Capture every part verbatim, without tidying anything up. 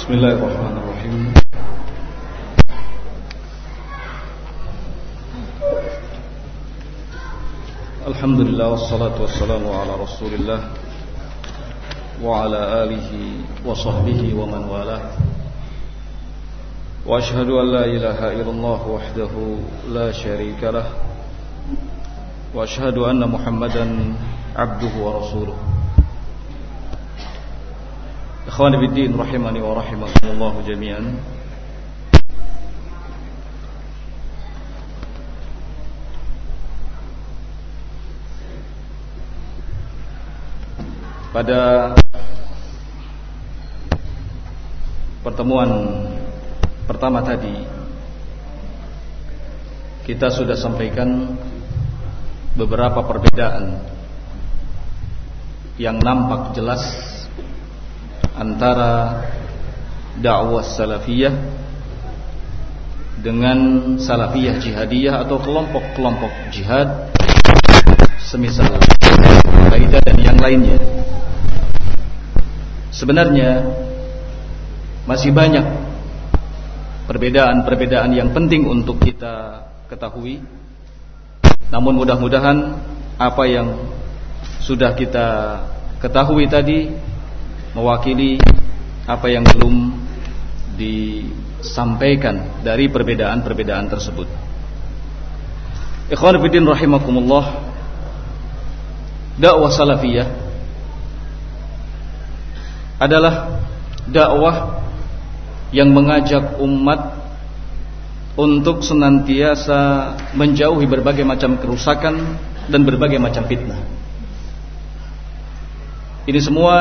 Bismillahirrahmanirrahim. Alhamdulillah wassalatu wassalamu ala Rasulillah wa ala alihi wa sahbihi wa man walah. Wa ashhadu an la ilaha illallah wahdahu la syarika lah. Wa ashhadu anna Muhammadan abduhu wa rasuluh. Ikhwani fiddin rahimani wa rahimakumullah jami'an. Pada pertemuan pertama tadi kita sudah sampaikan beberapa perbedaan yang nampak jelas antara dakwah salafiyah dengan salafiyah jihadiyah atau kelompok-kelompok jihad semisal Al-Qaeda dan yang lainnya. Sebenarnya masih banyak perbedaan-perbedaan yang penting untuk kita ketahui. Namun mudah-mudahan apa yang sudah kita ketahui tadi mewakili apa yang belum disampaikan dari perbedaan-perbedaan tersebut. Ikhwan fillah rahimakumullah, dakwah salafiyah adalah dakwah yang mengajak umat untuk senantiasa menjauhi berbagai macam kerusakan dan berbagai macam fitnah. Ini semua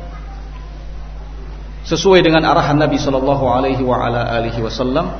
sesuai dengan arahan Nabi sallallahu alaihi wa ala alihi wasallam,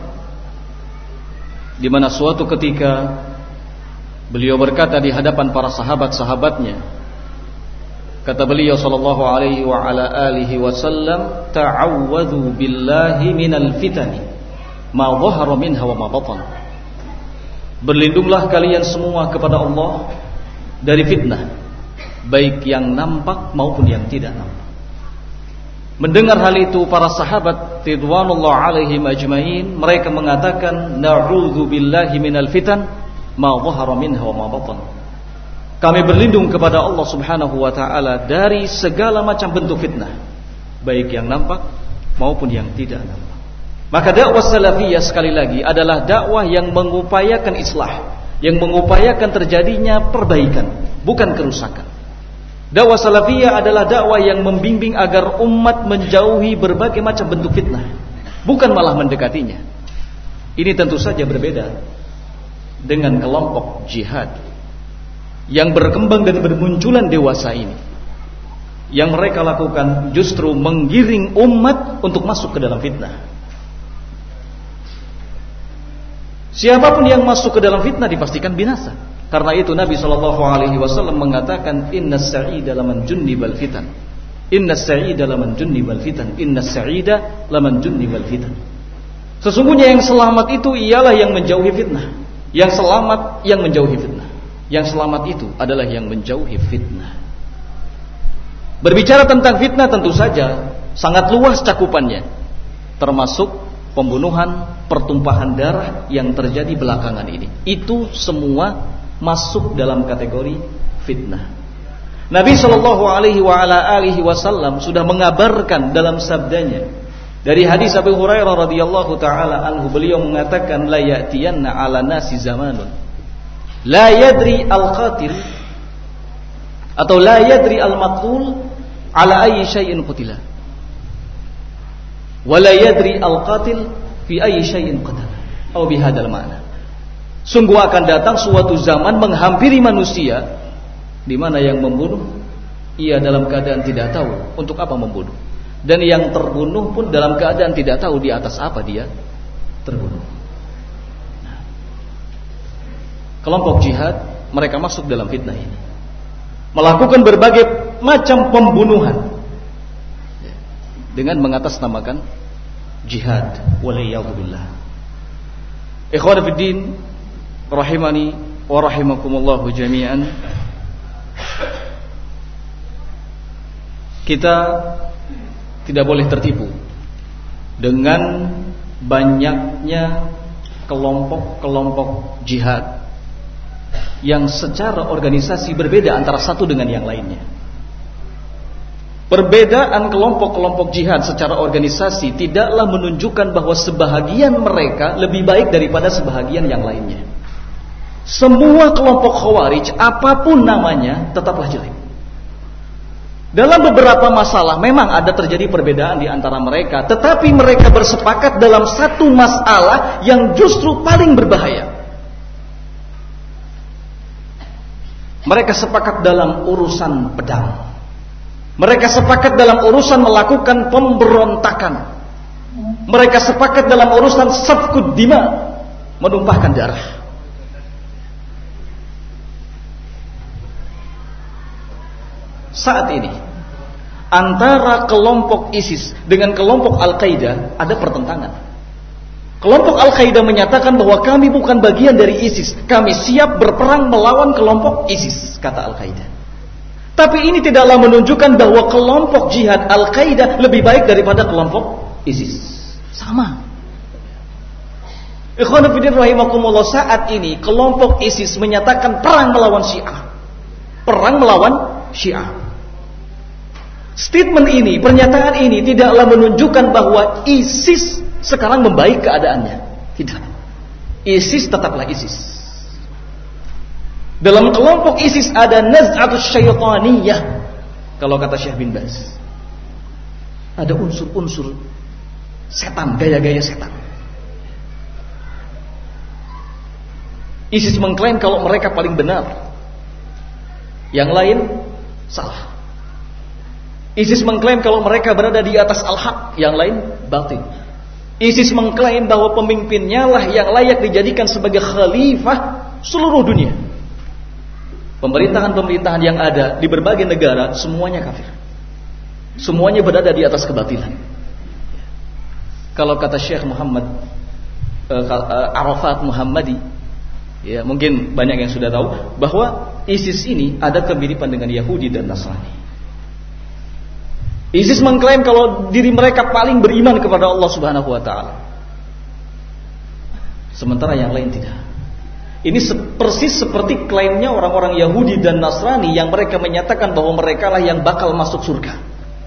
di mana suatu ketika beliau berkata di hadapan para sahabat-sahabatnya, kata beliau sallallahu alaihi wa ala alihi wasallam, ta'awwadhu billahi minal fitani ma dhahara minha wa ma batan. Berlindunglah kalian semua kepada Allah dari fitnah, baik yang nampak maupun yang tidak nampak. Mendengar hal itu para sahabat ridwanullah alaihim ajmain, mereka mengatakan, na'udzu billahi minal fitan ma dhahara minha wa ma batan. Kami berlindung kepada Allah subhanahu wa ta'ala dari segala macam bentuk fitnah, baik yang nampak maupun yang tidak nampak. Maka dakwah salafiyah sekali lagi adalah dakwah yang mengupayakan islah, yang mengupayakan terjadinya perbaikan, bukan kerusakan. Dakwah salafiyah adalah dakwah yang membimbing agar umat menjauhi berbagai macam bentuk fitnah, bukan malah mendekatinya. Ini tentu saja berbeda dengan kelompok jihad yang berkembang dan bermunculan dewasa ini. Yang mereka lakukan justru menggiring umat untuk masuk ke dalam fitnah. Siapapun yang masuk ke dalam fitnah dipastikan binasa. Karena itu Nabi shallallahu alaihi wasallam mengatakan, innas sa'ida laman junnibal fitan. Innas sa'ida laman junnibal fitan. Innas sa'ida laman junnibal fitan. Sesungguhnya yang selamat itu ialah yang menjauhi fitnah. Yang selamat yang menjauhi fitnah. Yang selamat itu adalah yang menjauhi fitnah. Berbicara tentang fitnah tentu saja sangat luas cakupannya, termasuk pembunuhan, pertumpahan darah yang terjadi belakangan ini. Itu semua masuk dalam kategori fitnah. Nabi sallallahu alaihi wa ala alihi wasallam sudah mengabarkan dalam sabdanya dari hadis Abu Hurairah radhiyallahu taala anhu, beliau mengatakan, la ya'tiyanna 'ala nasi zamanun la yadri al-qatil atau la yadri al-maqtul ala ayyi syai'in qutila wa la yadri al-qatil fi ayyi syai'in qatala atau bihadzal ma'na. Sungguh akan datang suatu zaman menghampiri manusia di mana yang membunuh ia dalam keadaan tidak tahu untuk apa membunuh, dan yang terbunuh pun dalam keadaan tidak tahu di atas apa dia terbunuh. Kelompok jihad mereka masuk dalam fitnah ini, melakukan berbagai macam pembunuhan dengan mengatasnamakan jihad. Waliyadzubillah. Ikhwan fiddin rahimani wa rahimakumullah jami'an. Kita tidak boleh tertipu dengan banyaknya kelompok-kelompok jihad yang secara organisasi berbeda antara satu dengan yang lainnya. Perbedaan kelompok-kelompok jihad secara organisasi tidaklah menunjukkan bahwa sebahagian mereka lebih baik daripada sebahagian yang lainnya. Semua kelompok Khawarij, apapun namanya, tetaplah jelek. Dalam beberapa masalah memang ada terjadi perbedaan di antara mereka, tetapi mereka bersepakat dalam satu masalah yang justru paling berbahaya. Mereka sepakat dalam urusan pedang. Mereka sepakat dalam urusan melakukan pemberontakan. Mereka sepakat dalam urusan safkud dima, menumpahkan darah. Saat ini antara kelompok ISIS dengan kelompok Al-Qaeda ada pertentangan. Kelompok Al-Qaeda menyatakan bahwa kami bukan bagian dari ISIS, kami siap berperang melawan kelompok ISIS, kata Al-Qaeda. Tapi ini tidaklah menunjukkan bahwa kelompok jihad Al-Qaeda lebih baik daripada kelompok ISIS. Sama. Ikhwan fillah rahimakumullah, saat ini kelompok ISIS menyatakan perang melawan Syiah. Perang melawan Syiah. Statement ini, pernyataan ini tidaklah menunjukkan bahwa ISIS sekarang membaik keadaannya. Tidak. ISIS tetaplah ISIS. Dalam kelompok ISIS ada naz'atus syaitaniyah, kalau kata Syekh bin Baz. Ada unsur-unsur setan, gaya-gaya setan. ISIS mengklaim kalau mereka paling benar, yang lain salah. ISIS mengklaim kalau mereka berada di atas al-haq, yang lain batil. ISIS mengklaim bahwa pemimpinnya lah yang layak dijadikan sebagai khalifah seluruh dunia. Pemerintahan-pemerintahan yang ada di berbagai negara semuanya kafir. Semuanya berada di atas kebatilan. Kalau kata Syekh Muhammad uh, Arafat Muhammadi, ya mungkin banyak yang sudah tahu bahwa ISIS ini ada kemiripan dengan Yahudi dan Nasrani. ISIS mengklaim kalau diri mereka paling beriman kepada Allah Subhanahu wa taala. Sementara yang lain tidak. Ini persis seperti klaimnya orang-orang Yahudi dan Nasrani yang mereka menyatakan bahwa mereka lah yang bakal masuk surga.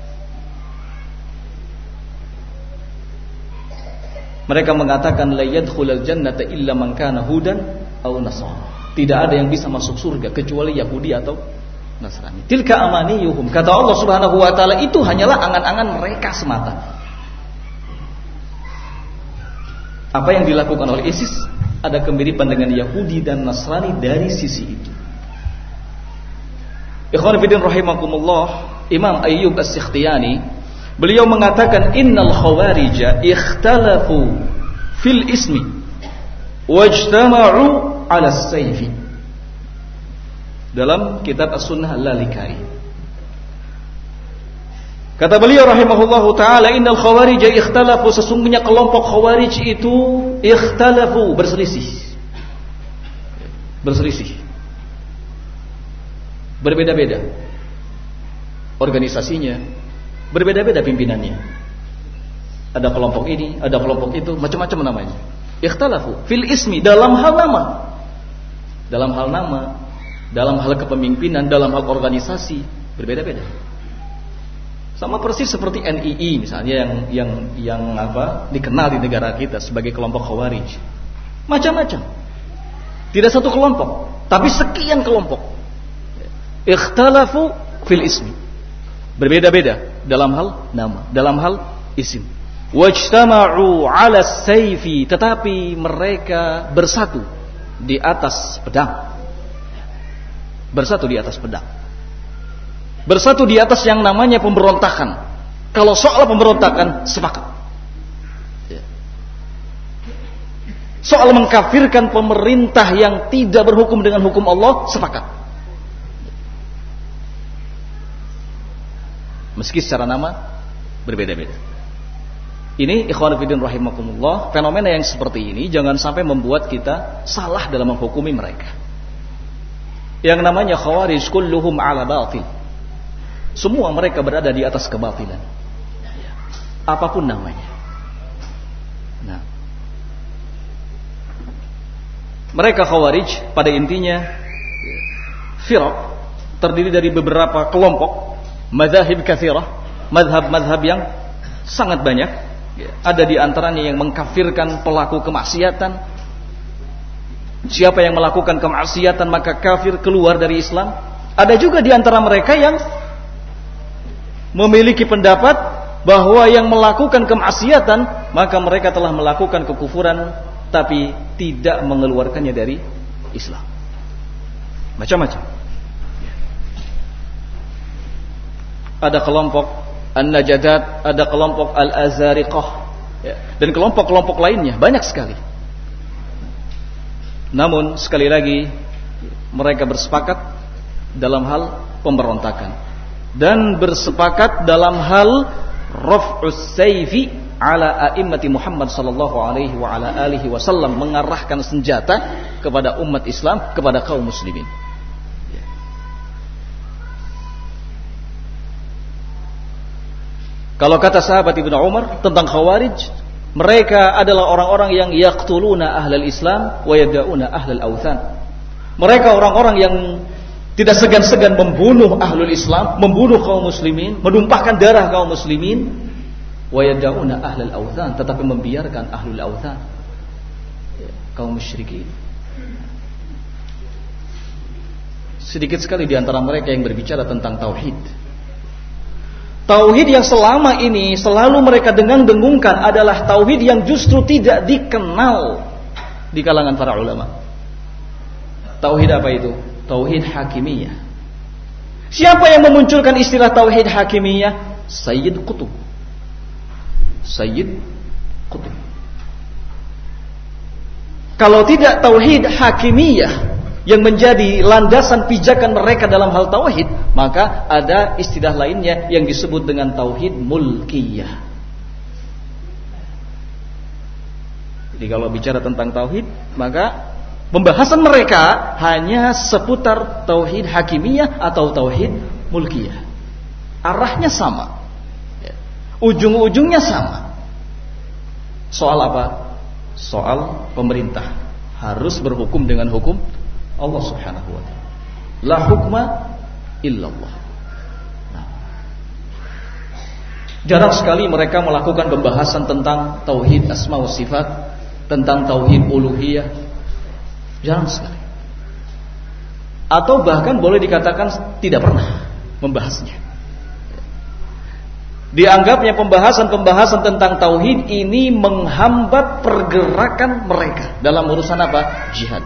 Mereka mengatakan la yadkhulul jannata illa man kana hudan aw nasara. Tidak ada yang bisa masuk surga kecuali Yahudi atau Nasrani. Tilka amaniyuhum, kata Allah Subhanahu wa taala, itu hanyalah angan-angan mereka semata. Apa yang dilakukan oleh ISIS ada kemiripan dengan Yahudi dan Nasrani dari sisi itu. Ikhwan fillah rahimakumullah, Imam Ayyub As-Sikhtiyani beliau mengatakan innal khawarija ikhtalafu fil ismi wajtama'u 'ala as-sayfi. Dalam kitab As-Sunnah Al-Lalikai. Kata beliau rahimahullahu ta'ala, innal khawarij ikhtalafu, sesungguhnya kelompok khawarij itu ikhtalafu, berselisih. Berselisih. Berbeda-beda organisasinya, berbeda-beda pimpinannya. Ada kelompok ini, ada kelompok itu, macam-macam namanya. Ikhtalafu fil ismi, dalam hal nama. Dalam hal nama, dalam hal kepemimpinan, dalam hal organisasi, berbeda-beda. Sama persis seperti N I I misalnya yang yang yang apa dikenal di negara kita sebagai kelompok Khawarij. Macam-macam. Tidak satu kelompok, tapi sekian kelompok. Ikhtalafu fil ismi. Berbeda-beda dalam hal nama, dalam hal isim. Wajtama'u 'ala as-sayfi, tetapi mereka bersatu di atas pedang. Bersatu di atas pedang. Bersatu di atas yang namanya pemberontakan. Kalau soal pemberontakan, sepakat. Soal mengkafirkan pemerintah yang tidak berhukum dengan hukum Allah, sepakat. Meski secara nama berbeda-beda. Ini ikhwan fillah rahimakumullah, fenomena yang seperti ini jangan sampai membuat kita salah dalam menghukumi mereka. Yang namanya khawarij kulluhum ala batil. Semua mereka berada di atas kebatilan. Apapun namanya. Mereka Khawarij pada intinya firaq, terdiri dari beberapa kelompok, madzhab katsirah, mazhab-mazhab yang sangat banyak. Ada di antaranya yang mengkafirkan pelaku kemaksiatan. Siapa yang melakukan kemaksiatan maka kafir, keluar dari Islam. Ada juga di antara mereka yang memiliki pendapat bahwa yang melakukan kemaksiatan maka mereka telah melakukan kekufuran, tapi tidak mengeluarkannya dari Islam. Macam-macam. Ada kelompok An-Najadat, ada kelompok Al-Azariqah, ya, dan kelompok-kelompok lainnya banyak sekali. Namun sekali lagi mereka bersepakat dalam hal pemberontakan dan bersepakat dalam hal raf'us sayfi ala a'immati Muhammad sallallahu alaihi wa ala alihi wasallam, mengarahkan senjata kepada umat Islam, kepada kaum muslimin. Kalau kata sahabat Ibnu Umar tentang Khawarij, mereka adalah orang-orang yang yaqtuluna ahlal Islam wa yada'una ahlal awthan. Mereka orang-orang yang tidak segan-segan membunuh ahlul Islam, membunuh kaum muslimin, menumpahkan darah kaum muslimin, wa yada'una ahlal awthan, tetapi membiarkan ahlul awthan, kaum musyrikin. Sedikit sekali di antara mereka yang berbicara tentang tauhid. Tauhid yang selama ini selalu mereka dengang-dengungkan adalah tauhid yang justru tidak dikenal di kalangan para ulama. Tauhid apa itu? Tauhid hakimiyah. Siapa yang memunculkan istilah tauhid hakimiyah? Sayyid Qutb. Sayyid Qutb. Kalau tidak tauhid hakimiyah yang menjadi landasan pijakan mereka dalam hal tauhid, maka ada istilah lainnya yang disebut dengan tauhid mulkiyah. Jadi kalau bicara tentang tauhid, maka pembahasan mereka hanya seputar tauhid hakimiyah atau tauhid mulkiyah. Arahnya sama, ujung-ujungnya sama. Soal apa? Soal pemerintah harus berhukum dengan hukum Allah subhanahu wa ta'ala. La hukma illallah. Nah, jarang sekali mereka melakukan pembahasan tentang tauhid asma wa sifat, tentang tauhid uluhiyah. Jarang sekali. Atau bahkan boleh dikatakan tidak pernah membahasnya. Dianggapnya pembahasan-pembahasan tentang tauhid ini menghambat pergerakan mereka dalam urusan apa? Jihad.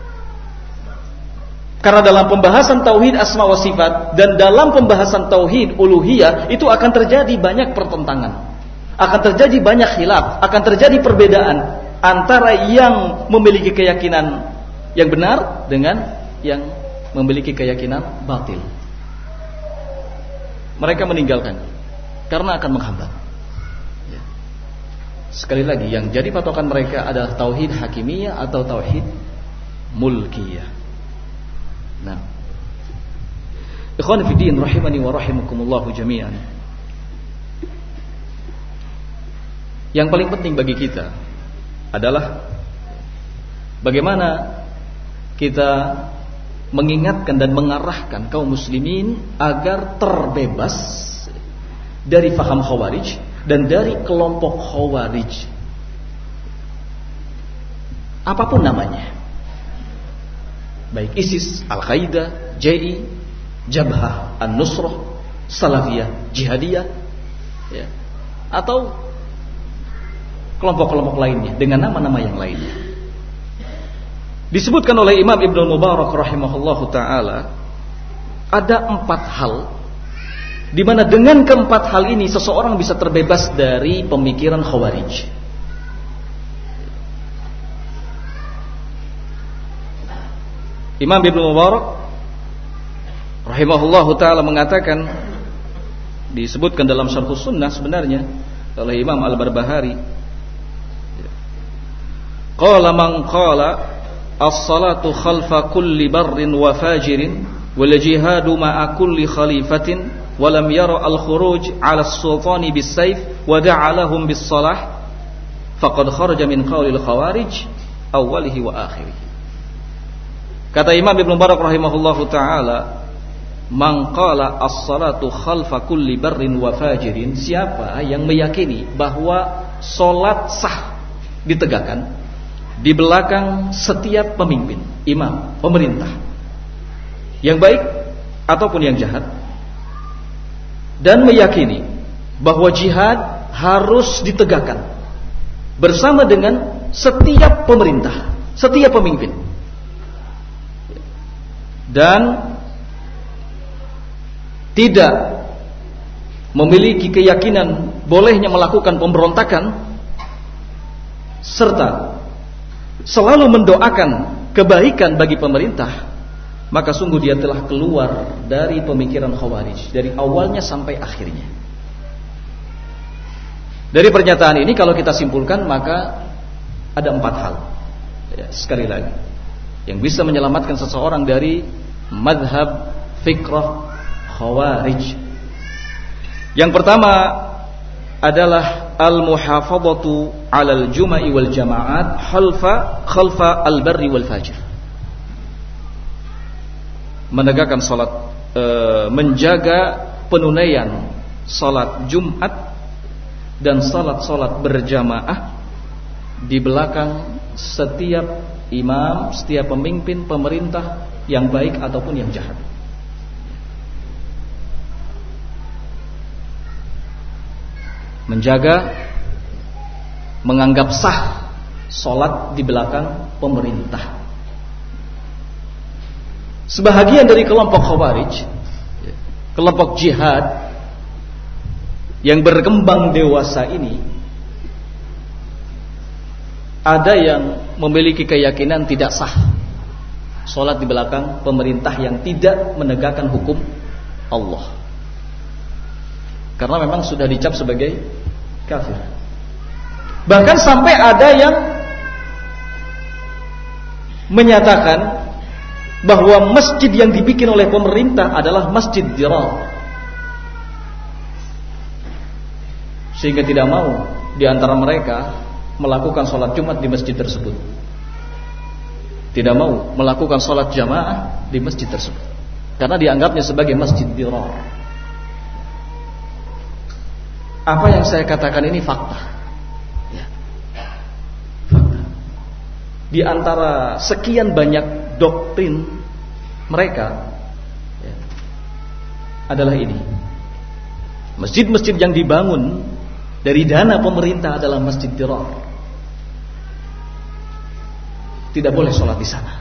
Karena dalam pembahasan tauhid asma wa sifat dan dalam pembahasan tauhid uluhiyah itu akan terjadi banyak pertentangan, akan terjadi banyak khilaf, akan terjadi perbedaan antara yang memiliki keyakinan yang benar dengan yang memiliki keyakinan batil. Mereka meninggalkan karena akan menghambat. Sekali lagi, yang jadi patokan mereka adalah tauhid hakimiyah atau tauhid mulkiyah. Nah, ikhwan fillah rahimani wa rahimakumullah jami'an. Yang paling penting bagi kita adalah bagaimana kita mengingatkan dan mengarahkan kaum muslimin agar terbebas dari faham Khawarij dan dari kelompok Khawarij, apapun namanya, baik ISIS, Al-Qaeda, J I, Jabhah An-Nusrah, Salafiyah, Jihadiyah, ya, atau kelompok-kelompok lainnya dengan nama-nama yang lainnya. Disebutkan oleh Imam Ibnu Mubarak rahimahullahu taala ada empat hal di mana dengan keempat hal ini seseorang bisa terbebas dari pemikiran Khawarij. Imam Ibnu Mubarak rahimahullahu taala mengatakan, disebutkan dalam Syarhus Sunnah sebenarnya oleh Imam Al-Barbahari, qala man qala as-salatu khalfa kulli barrin wa fajirin wal jihadu ma'a kulli khalifatin wa lam yara al-khuruj 'ala as-sultani bis-sayf wa da'a lahum bis-salah faqad kharaja min qawli al-khawarij awwalihi wa akhirih. Kata Imam Ibnu Mubarak rahimahullahu taala, "Man qala as-salatu khalfa kulli barrin wa fajirin," siapa yang meyakini bahwa salat sah ditegakkan di belakang setiap pemimpin, imam, pemerintah, yang baik ataupun yang jahat, dan meyakini bahwa jihad harus ditegakkan bersama dengan setiap pemerintah, setiap pemimpin, dan tidak memiliki keyakinan bolehnya melakukan pemberontakan, serta selalu mendoakan kebaikan bagi pemerintah, maka sungguh dia telah keluar dari pemikiran Khawarij dari awalnya sampai akhirnya. Dari pernyataan ini kalau kita simpulkan, maka ada empat hal, ya, sekali lagi, yang bisa menyelamatkan seseorang dari madhab fikrah Khawarij. Yang pertama adalah al-muhafadhatu 'alal juma'i wal jama'at khalfa khalfa al-barri wal fajir. Menegakkan salat, e, menjaga penunaian salat Jumat dan salat-salat berjamaah di belakang setiap imam, setiap pemimpin pemerintah yang baik ataupun yang jahat. Menjaga, menganggap sah salat di belakang pemerintah. Sebahagian dari kelompok Khawarij, kelompok jihad yang berkembang dewasa ini, ada yang memiliki keyakinan tidak sah salat di belakang pemerintah yang tidak menegakkan hukum Allah, karena memang sudah dicap sebagai kafir. Bahkan sampai ada yang menyatakan bahwa masjid yang dibikin oleh pemerintah adalah masjid dirar, sehingga tidak mau di antara mereka melakukan sholat Jumat di masjid tersebut, tidak mau melakukan sholat jamaah di masjid tersebut, karena dianggapnya sebagai masjid dirar. Apa yang saya katakan ini fakta, ya. Fakta. Di antara sekian banyak doktrin mereka, ya, adalah ini: masjid-masjid yang dibangun dari dana pemerintah adalah masjid dirar. Tidak boleh sholat di sana.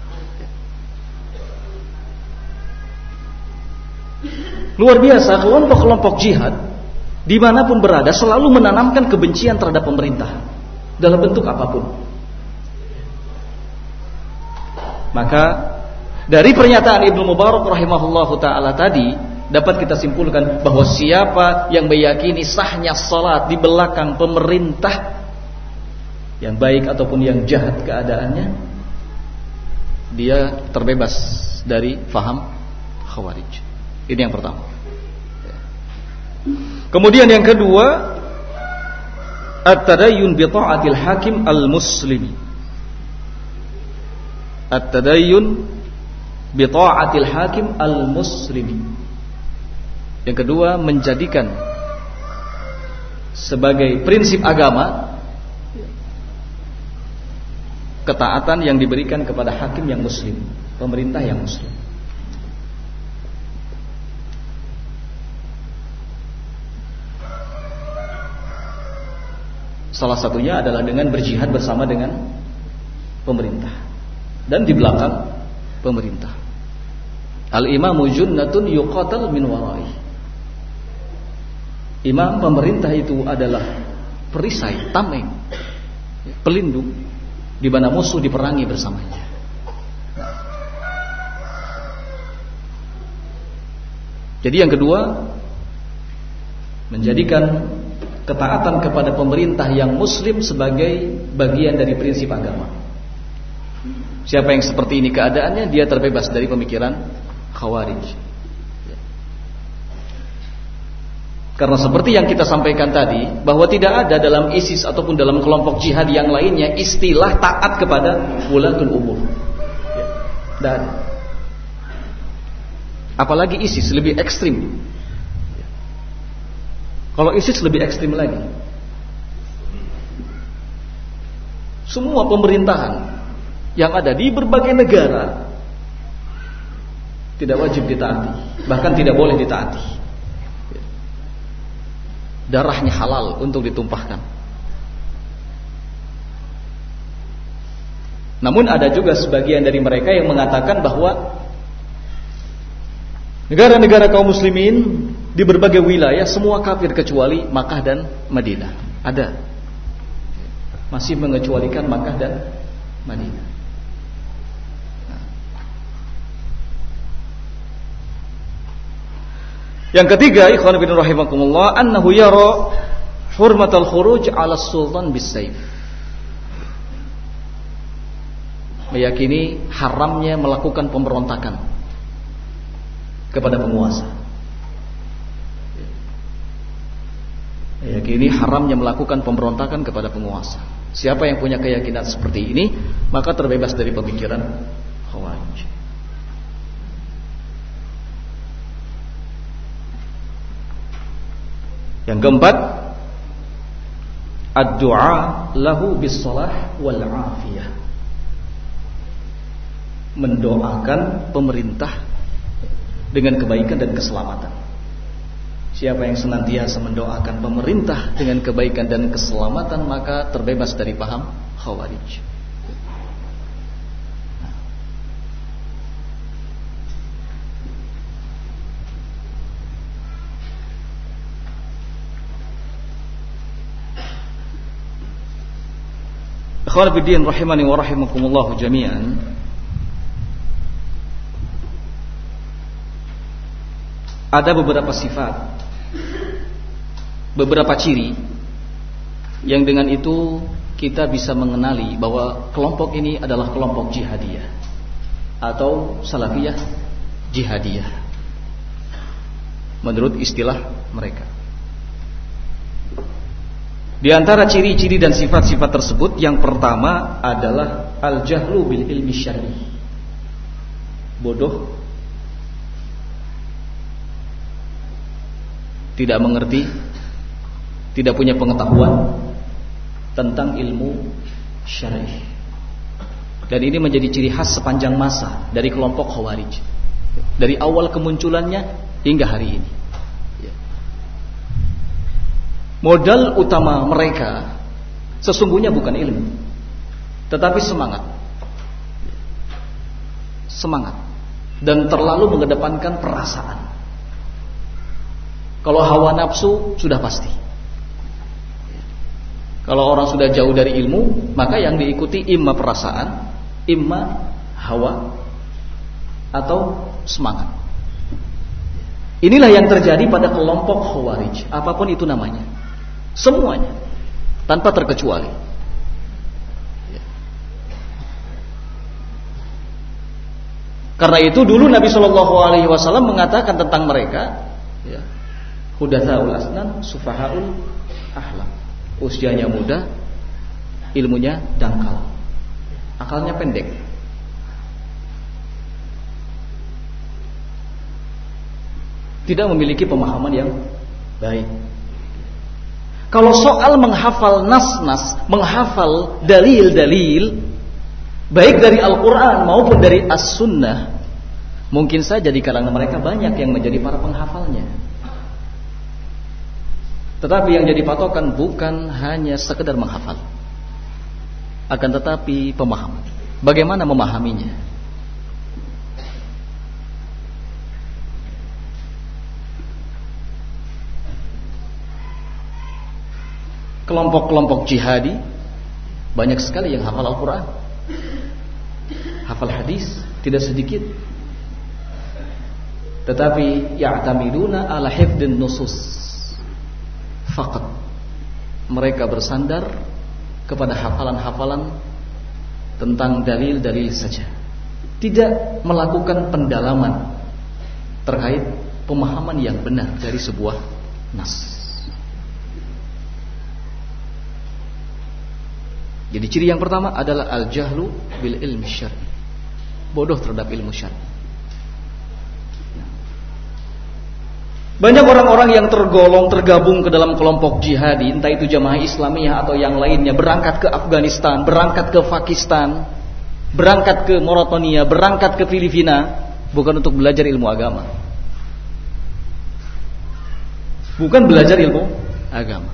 Luar biasa, kelompok-kelompok jihad dimanapun berada selalu menanamkan kebencian terhadap pemerintah dalam bentuk apapun. Maka dari pernyataan Ibnu Mubarak rahimahullahu ta'ala tadi dapat kita simpulkan bahwa siapa yang meyakini sahnya salat di belakang pemerintah, yang baik ataupun yang jahat keadaannya, dia terbebas dari faham Khawarij. Ini yang pertama. Kemudian yang kedua, at-tadayyun bi ta'atil hakim al-muslimi. At-tadayyun bi ta'atil hakim al-muslimi. Yang kedua, menjadikan sebagai prinsip agama ketaatan yang diberikan kepada hakim yang muslim, pemerintah yang muslim. Salah satunya adalah dengan berjihad bersama dengan pemerintah dan di belakang pemerintah. Al-imamu junnatun yuqatal min wara'i. Imam pemerintah itu adalah perisai, tameng, pelindung di mana musuh diperangi bersamanya. Jadi yang kedua, menjadikan ketaatan kepada pemerintah yang muslim sebagai bagian dari prinsip agama. Siapa yang seperti ini keadaannya, dia terbebas dari pemikiran Khawarij. Karena seperti yang kita sampaikan tadi, bahwa tidak ada dalam ISIS ataupun dalam kelompok jihad yang lainnya istilah taat kepada wulatul umur. Tidak ada. Apalagi ISIS lebih ekstrim. Kalau ISIS lebih ekstrim lagi. Semua pemerintahan yang ada di berbagai negara tidak wajib ditaati, bahkan tidak boleh ditaati. Darahnya halal untuk ditumpahkan. Namun ada juga sebagian dari mereka yang mengatakan bahwa negara-negara kaum muslimin di berbagai wilayah semua kafir kecuali Makkah dan Madinah. Ada. Masih mengecualikan Makkah dan Madinah. Nah. Yang ketiga, ikhwan fillah rahimakumullah, annahu yara hurmatal khuruj 'ala sultan bis-sayf. Meyakini haramnya melakukan pemberontakan kepada penguasa. Meyakini haramnya melakukan pemberontakan kepada penguasa. Siapa yang punya keyakinan seperti ini, maka terbebas dari pemikiran Khawarij. Yang keempat, ad-du'a lahu bis-shalah wal 'afiyah. Mendoakan pemerintah dengan kebaikan dan keselamatan. Siapa yang senantiasa mendoakan pemerintah dengan kebaikan dan keselamatan, maka terbebas dari paham Khawarij. Ikhwan fillah rahimani wa rahimakumullah jami'an. Ada beberapa sifat, beberapa ciri yang dengan itu kita bisa mengenali bahwa kelompok ini adalah kelompok jihadiyah atau salafiyah jihadiyah menurut istilah mereka. Di antara ciri-ciri dan sifat-sifat tersebut, yang pertama adalah al-jahlu bil ilmi syar'i. Bodoh, tidak mengerti, tidak punya pengetahuan tentang ilmu syar'i. Dan ini menjadi ciri khas sepanjang masa dari kelompok Khawarij, dari awal kemunculannya hingga hari ini. Modal utama mereka sesungguhnya bukan ilmu, tetapi semangat. Semangat dan terlalu mengedepankan perasaan. Kalau hawa nafsu sudah pasti. Kalau orang sudah jauh dari ilmu, maka yang diikuti imma perasaan, imma hawa, atau semangat. Inilah yang terjadi pada kelompok Khawarij, apapun itu namanya. Semuanya, tanpa terkecuali. Karena itu dulu Nabi Shallallahu Alaihi Wasallam mengatakan tentang mereka, ya, hudatsaul asnan, sufahaul ahlam. Usianya muda, ilmunya dangkal, akalnya pendek. Tidak memiliki pemahaman yang baik. Kalau soal menghafal nas-nas, menghafal dalil-dalil, baik dari Al-Quran maupun dari As-Sunnah, mungkin saja di kalangan mereka banyak yang menjadi para penghafalnya. Tetapi yang jadi patokan bukan hanya sekedar menghafal, akan tetapi pemahaman. Bagaimana memahaminya? Kelompok-kelompok jihadi banyak sekali yang hafal Al-Quran, hafal hadis tidak sedikit. Tetapi ya'tamiduna ala hifdin nusus faqat. Mereka bersandar kepada hafalan-hafalan tentang dalil-dalil saja, tidak melakukan pendalaman terkait pemahaman yang benar dari sebuah nas. Jadi ciri yang pertama adalah al-jahlu bil ilmi syar'i, bodoh terhadap ilmu syar'i. Banyak orang-orang yang tergolong tergabung ke dalam kelompok jihadi, entah itu Jamaah Islamiyah atau yang lainnya, berangkat ke Afghanistan, berangkat ke Pakistan, berangkat ke Mauritania, berangkat ke Filipina, bukan untuk belajar ilmu agama. Bukan belajar ilmu agama,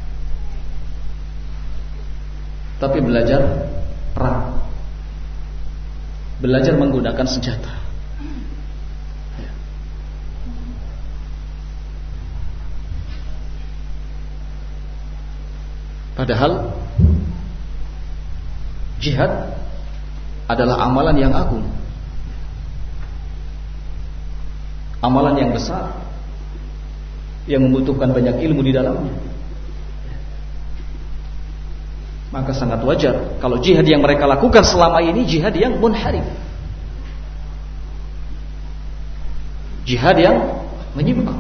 tapi belajar perang, belajar menggunakan senjata. Padahal jihad adalah amalan yang agung, amalan yang besar, yang membutuhkan banyak ilmu di dalamnya. Maka sangat wajar kalau jihad yang mereka lakukan selama ini jihad yang munharif, jihad yang menyimpang.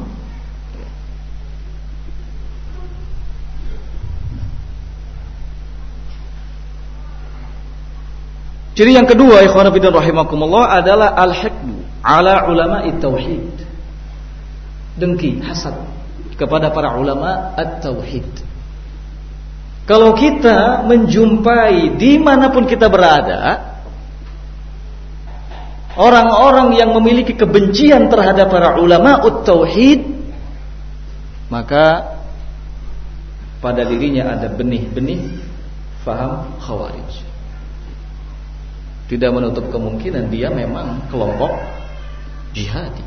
Jadi yang kedua, ikhwan fillah rahimakumullah, adalah al-hiqdu ala ulama'i tauhid. Dengki, hasad kepada para ulama at-tauhid. Kalau kita menjumpai dimanapun kita berada orang-orang yang memiliki kebencian terhadap para ulama at-tauhid, maka pada dirinya ada benih-benih faham khawarij. Tidak menutup kemungkinan dia memang kelompok jihadi.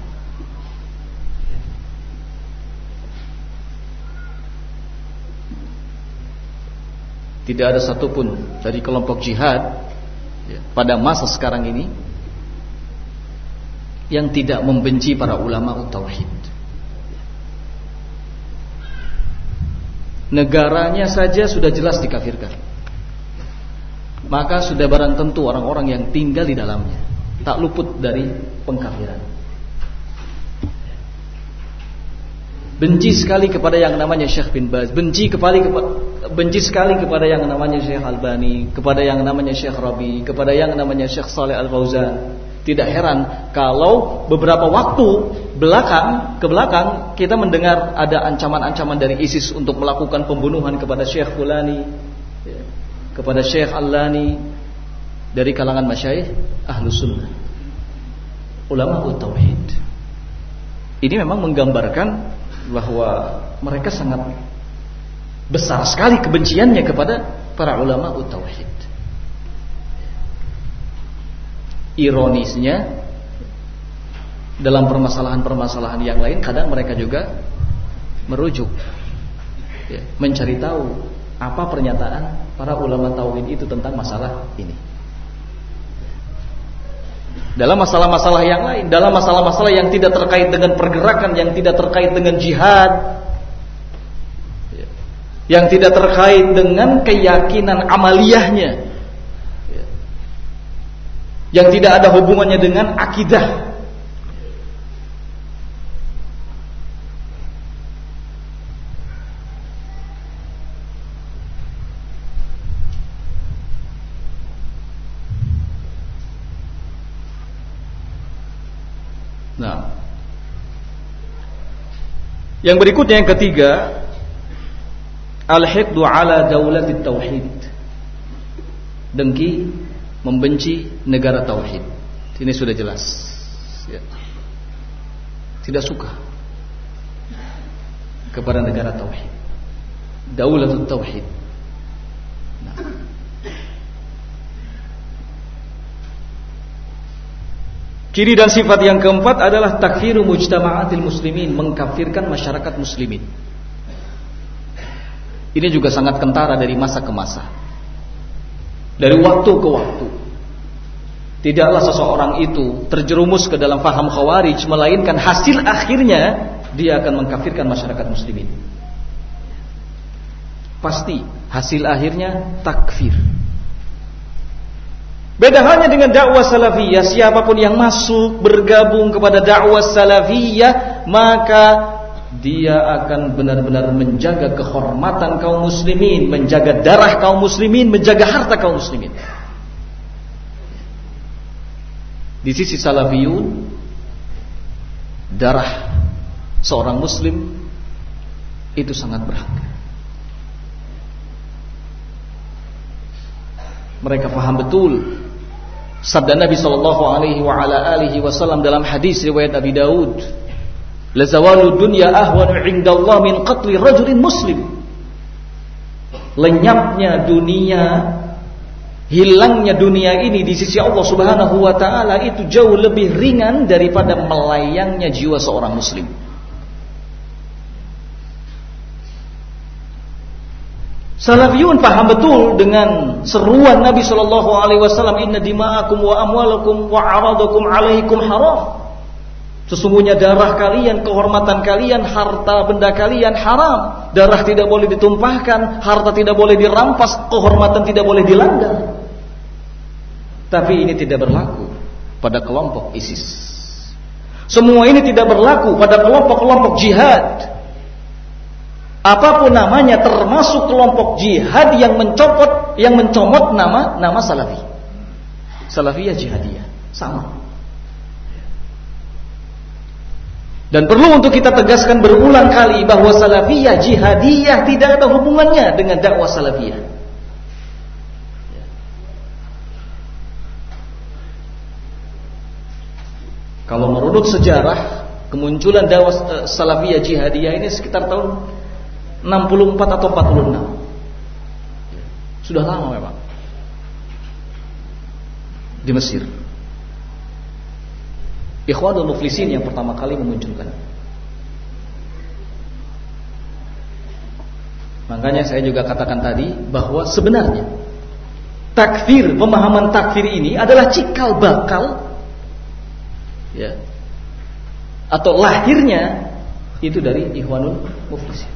Tidak ada satupun dari kelompok jihad ya, pada masa sekarang ini yang tidak membenci para ulama tauhid. Negaranya saja sudah jelas dikafirkan. Maka sudah barang tentu orang-orang yang tinggal di dalamnya tak luput dari pengkafiran. Benci sekali kepada yang namanya Syekh bin Baz, benci kembali benci sekali kepada yang namanya Syekh Albani, kepada yang namanya Syekh Rabi, kepada yang namanya Syekh Saleh Al-Fauzan. Tidak heran kalau beberapa waktu belakang ke belakang kita mendengar ada ancaman-ancaman dari ISIS untuk melakukan pembunuhan kepada Syekh Fulani, kepada Syekh Al-Lani, dari kalangan masyayikh Ahlus Sunnah, ulama tauhid. Ini memang menggambarkan bahwa mereka sangat besar sekali kebenciannya kepada para ulama tauhid. Ironisnya, dalam permasalahan-permasalahan yang lain kadang mereka juga merujuk ya, mencari tahu apa pernyataan para ulama tauhid itu tentang masalah ini. Dalam masalah-masalah yang lain, dalam masalah-masalah yang tidak terkait dengan pergerakan, yang tidak terkait dengan jihad, yang tidak terkait dengan keyakinan amaliyahnya, yang tidak ada hubungannya dengan akidah, nah, yang berikutnya, yang ketiga, al-hiqdu ala daulatit tauhid. Dengki, membenci negara tauhid. Ini sudah jelas ya. Tidak suka kepada negara tauhid, daulatut tauhid. Nah, ciri dan sifat yang keempat adalah takfiru mujtama'atil muslimin, mengkafirkan masyarakat muslimin. Ini juga sangat kentara dari masa ke masa, dari waktu ke waktu. Tidaklah seseorang itu terjerumus ke dalam faham khawarij, melainkan hasil akhirnya dia akan mengkafirkan masyarakat muslimin. Pasti hasil akhirnya takfir. Beda halnya dengan dakwah salafiyah. Siapapun yang masuk bergabung kepada dakwah salafiyah, maka dia akan benar-benar menjaga kehormatan kaum muslimin, menjaga darah kaum muslimin, menjaga harta kaum muslimin. Di sisi salafiyun, darah seorang muslim itu sangat berharga. Mereka paham betul sabda Nabi sallallahu alaihi wa ala alihi wasallam dalam hadis riwayat Abi Daud, la zawalu dunya ahwanu 'inda Allah min qatli rajulin muslim. Lenyapnya dunia, hilangnya dunia ini di sisi Allah Subhanahu wa taala itu jauh lebih ringan daripada melayangnya jiwa seorang muslim. Salafiyun paham betul dengan seruan Nabi sallallahu alaihi wasallam, inna dima'akum wa amwalakum wa aradakum alaikum haram. Sesungguhnya darah kalian, kehormatan kalian, harta benda kalian haram. Darah tidak boleh ditumpahkan, harta tidak boleh dirampas, kehormatan tidak boleh dilanggar. Tapi ini tidak berlaku pada kelompok ISIS. Semua ini tidak berlaku pada kelompok-kelompok jihad. Apapun namanya, termasuk kelompok jihad yang mencopot, yang mencomot nama nama Salafi. Salafiyah jihadiyah, sama. Dan perlu untuk kita tegaskan berulang kali bahwa Salafiyah jihadiyah tidak ada hubungannya dengan dakwah Salafiyah. Kalau merunut sejarah kemunculan dakwah Salafiyah jihadiyah ini sekitar tahun enam puluh empat atau empat puluh enam. Sudah lama memang. Di Mesir. Ikhwanul Muflisin yang pertama kali memunculkan. Makanya saya juga katakan tadi bahwa sebenarnya takfir, pemahaman takfir ini adalah cikal bakal ya, atau lahirnya itu dari Ikhwanul Muflisin.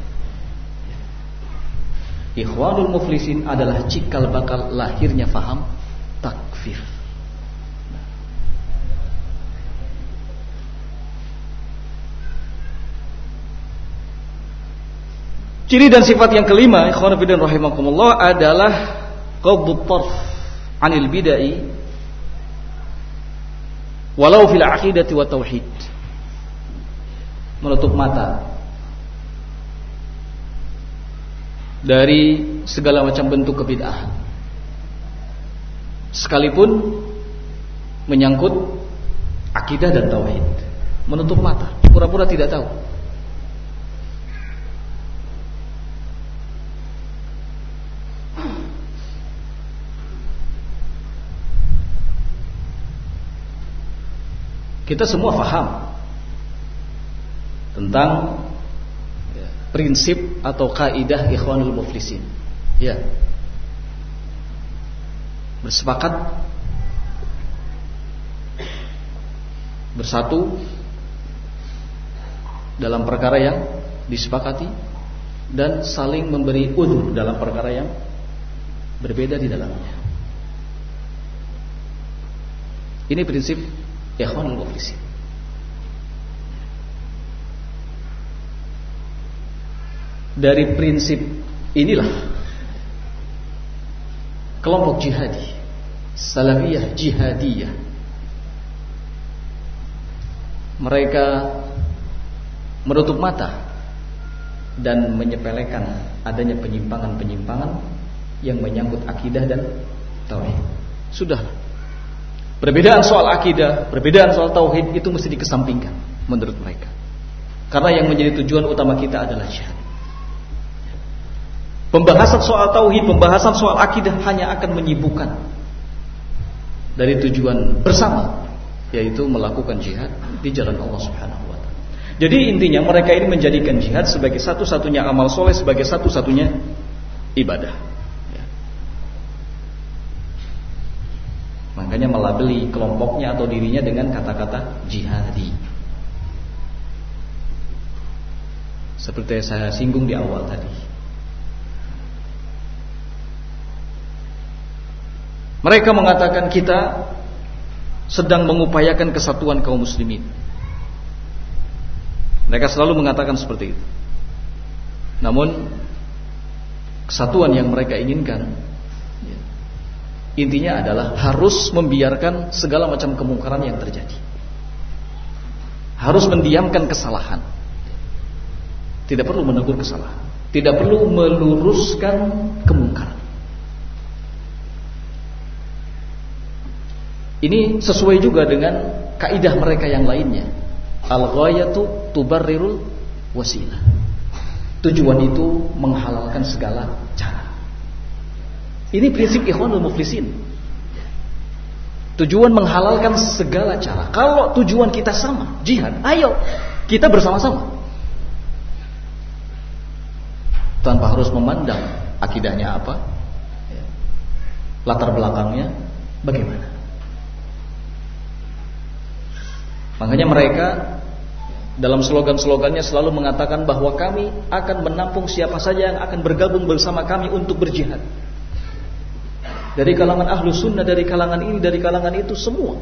Ikhwanul Muflisin adalah cikal bakal lahirnya faham takfir. Ciri dan sifat yang kelima, ikhwan fillah rahimakumullah, adalah qabdut tarf 'anil bid'ah walau fil aqidati wa tauhid. Menutup mata dari segala macam bentuk kebid'ahan, sekalipun menyangkut akidah dan tauhid. Menutup mata, pura-pura tidak tahu. Kita semua faham tentang ya, prinsip atau kaidah Ikhwanul Muflisin. Ya. Bersepakat, bersatu dalam perkara yang disepakati dan saling memberi udzur dalam perkara yang berbeda di dalamnya. Ini prinsip Ikhwanul Muflisin. Dari prinsip inilah kelompok jihadi, Salafiyah jihadiyah, mereka menutup mata dan menyepelekan adanya penyimpangan-penyimpangan yang menyangkut akidah dan tauhid. Sudah. Perbedaan soal akidah, perbedaan soal tauhid itu mesti dikesampingkan menurut mereka. Karena yang menjadi tujuan utama kita adalah jihad. Pembahasan soal tauhid, pembahasan soal akidah hanya akan menyibukkan dari tujuan bersama, yaitu melakukan jihad di jalan Allah Subhanahu wa taala. Jadi intinya mereka ini menjadikan jihad sebagai satu-satunya amal soleh, sebagai satu-satunya ibadah. Makanya melabeli kelompoknya atau dirinya dengan kata-kata jihadi. Seperti yang saya singgung di awal tadi. Mereka mengatakan kita sedang mengupayakan kesatuan kaum muslimin. Mereka selalu mengatakan seperti itu. Namun kesatuan yang mereka inginkan Intinya adalah harus membiarkan segala macam kemungkaran yang terjadi. Harus mendiamkan kesalahan. Tidak perlu menegur kesalahan. Tidak perlu meluruskan kemungkaran. Ini sesuai juga dengan kaidah mereka yang lainnya. Al-ghayatu tubarrirul wasilah. Tujuan itu menghalalkan segala cara. Ini prinsip Ikhwanul Muflisin. Tujuan menghalalkan segala cara. Kalau tujuan kita sama, jihad, ayo kita bersama-sama. Tanpa harus memandang akidahnya apa, latar belakangnya bagaimana. Makanya mereka dalam slogan-slogannya selalu mengatakan bahwa kami akan menampung siapa saja yang akan bergabung bersama kami untuk berjihad. Dari kalangan ahlu sunnah, dari kalangan ini, dari kalangan itu, semua.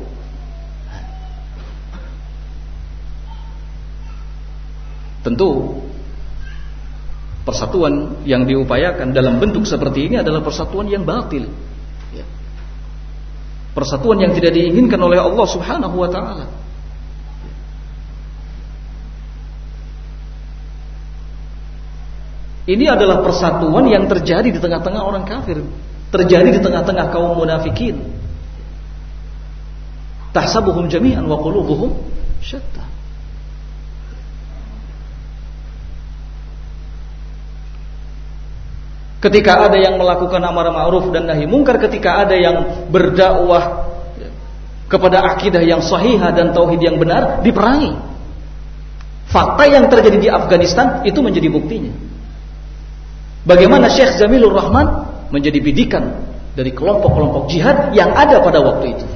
Tentu persatuan yang diupayakan dalam bentuk seperti ini adalah persatuan yang batil, persatuan yang tidak diinginkan oleh Allah Subhanahu wa ta'ala. Ini adalah persatuan yang terjadi di tengah-tengah orang kafir, terjadi di tengah-tengah kaum munafikin. Tahsabuhum jami'an wa qulubuhum syatta. Ketika ada yang melakukan amar ma'ruf dan nahi mungkar, ketika ada yang berdakwah kepada akidah yang sahihah dan tauhid yang benar, diperangi. Fakta yang terjadi di Afghanistan itu menjadi buktinya. Bagaimana Syekh Jamilur Rahman menjadi bidikan dari kelompok-kelompok jihad yang ada pada waktu itu.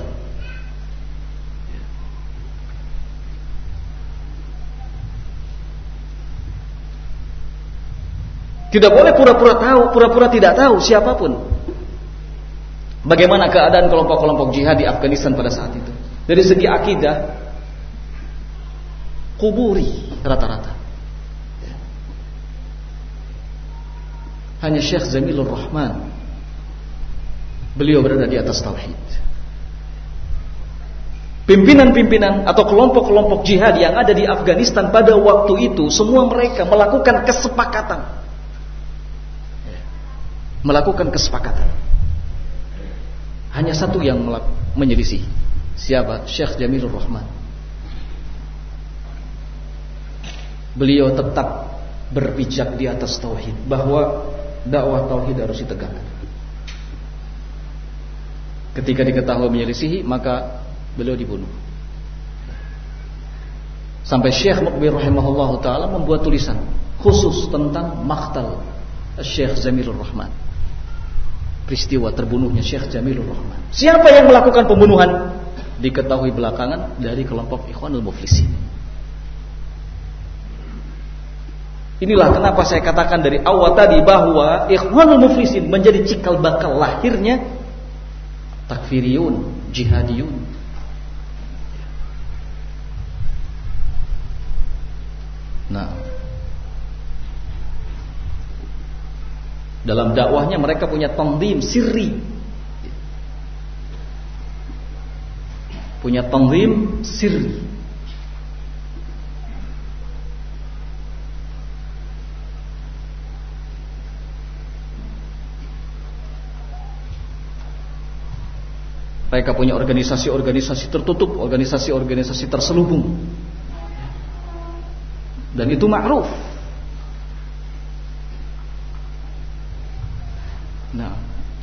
Tidak boleh pura-pura tahu, pura-pura tidak tahu siapapun bagaimana keadaan kelompok-kelompok jihad di Afghanistan pada saat itu. Dari segi akidah, kuburi rata-rata. Hanya Syekh Jamilur Rahman, beliau berada di atas tauhid. Pimpinan-pimpinan atau kelompok-kelompok jihad yang ada di Afghanistan pada waktu itu, semua mereka melakukan kesepakatan. Melakukan kesepakatan. Hanya satu yang menyelisih. Siapa? Syekh Jamilur Rahman. Beliau tetap berpijak di atas tauhid, bahwa dakwah tauhid harus ditegakkan. Ketika diketahui menyelisihi, maka beliau dibunuh. Sampai Syekh Mukbir rahimahullah ta'ala membuat tulisan khusus tentang maqtal Syekh Jamilur Rahman, peristiwa terbunuhnya Syekh Jamilur Rahman. Siapa yang melakukan pembunuhan? Diketahui belakangan dari kelompok Ikhwanul Muflisin. Inilah kenapa saya katakan dari awal tadi bahwa Ikhwanul Muflisin menjadi cikal bakal lahirnya takfiriyun, jihadiyun. Nah, dalam dakwahnya mereka punya tanzim sirri, punya tanzim sirri. Mereka punya organisasi-organisasi tertutup, organisasi-organisasi terselubung, dan itu ma'ruf. Nah,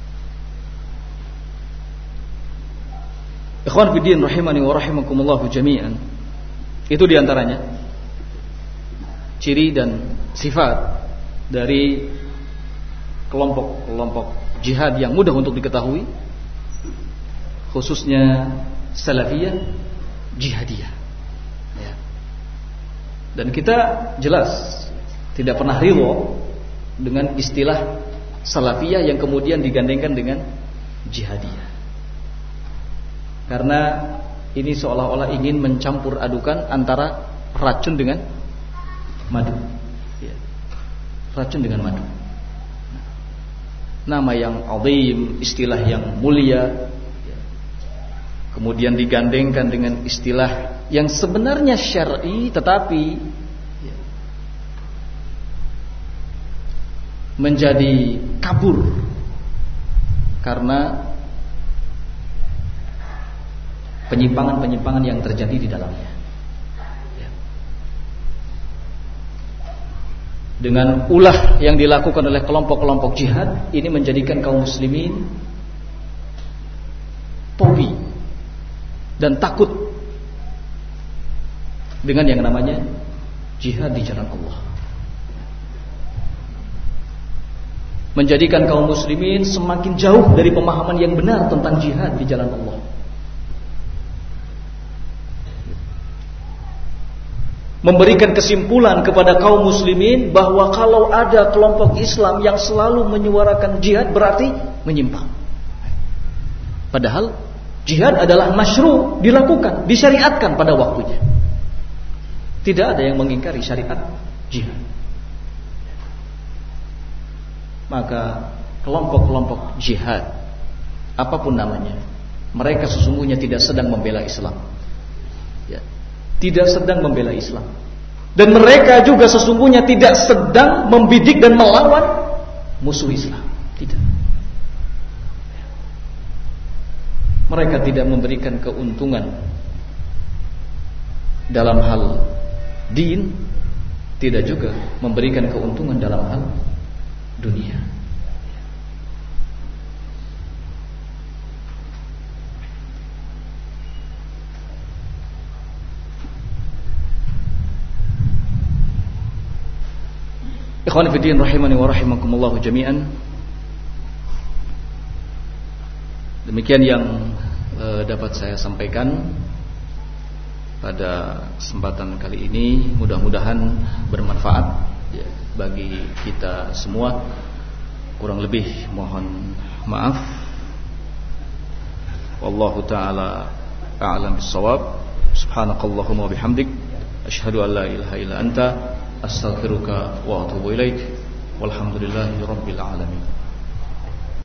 ikhwan fiddin rahimani wa rahimakumullahu jami'an, itu diantaranya ciri dan sifat dari kelompok-kelompok jihad yang mudah untuk diketahui, khususnya salafiyah jihadiyah, ya. Dan kita jelas tidak pernah ridho dengan istilah salafiyah yang kemudian digandengkan dengan jihadiyah, karena ini seolah-olah ingin mencampur adukan antara racun dengan madu, ya. Racun dengan madu. nama yang azim, istilah yang mulia, kemudian digandengkan dengan istilah yang sebenarnya syar'i tetapi menjadi kabur karena penyimpangan-penyimpangan yang terjadi di dalamnya. Dengan ulah yang dilakukan oleh kelompok-kelompok jihad ini menjadikan kaum muslimin fobi dan takut dengan yang namanya jihad di jalan Allah. Menjadikan kaum muslimin semakin jauh dari pemahaman yang benar tentang jihad di jalan Allah. Memberikan kesimpulan kepada kaum muslimin bahwa kalau ada kelompok Islam yang selalu menyuarakan jihad berarti menyimpang. Padahal jihad adalah masyru', dilakukan, disyariatkan pada waktunya. Tidak ada yang mengingkari syariat jihad. Maka kelompok-kelompok jihad apapun namanya, mereka sesungguhnya tidak sedang membela Islam. Ya. Tidak sedang membela Islam. Dan mereka juga sesungguhnya tidak sedang membidik dan melawan musuh Islam. Tidak. Mereka tidak memberikan keuntungan dalam hal din, tidak juga memberikan keuntungan dalam hal dunia. Ikhwan fillah rahimani wa rahimakumullah jami'an. Demikian yang eh, dapat saya sampaikan pada kesempatan kali ini. Mudah-mudahan bermanfaat ya, bagi kita semua. Kurang lebih mohon maaf. Wallahu taala a'lam bissawab. Subhanakallahumma wa bihamdik asyhadu an la ilaha illa anta astaghfiruka wa atubu ilaik. Walhamdulillahi rabbil alamin.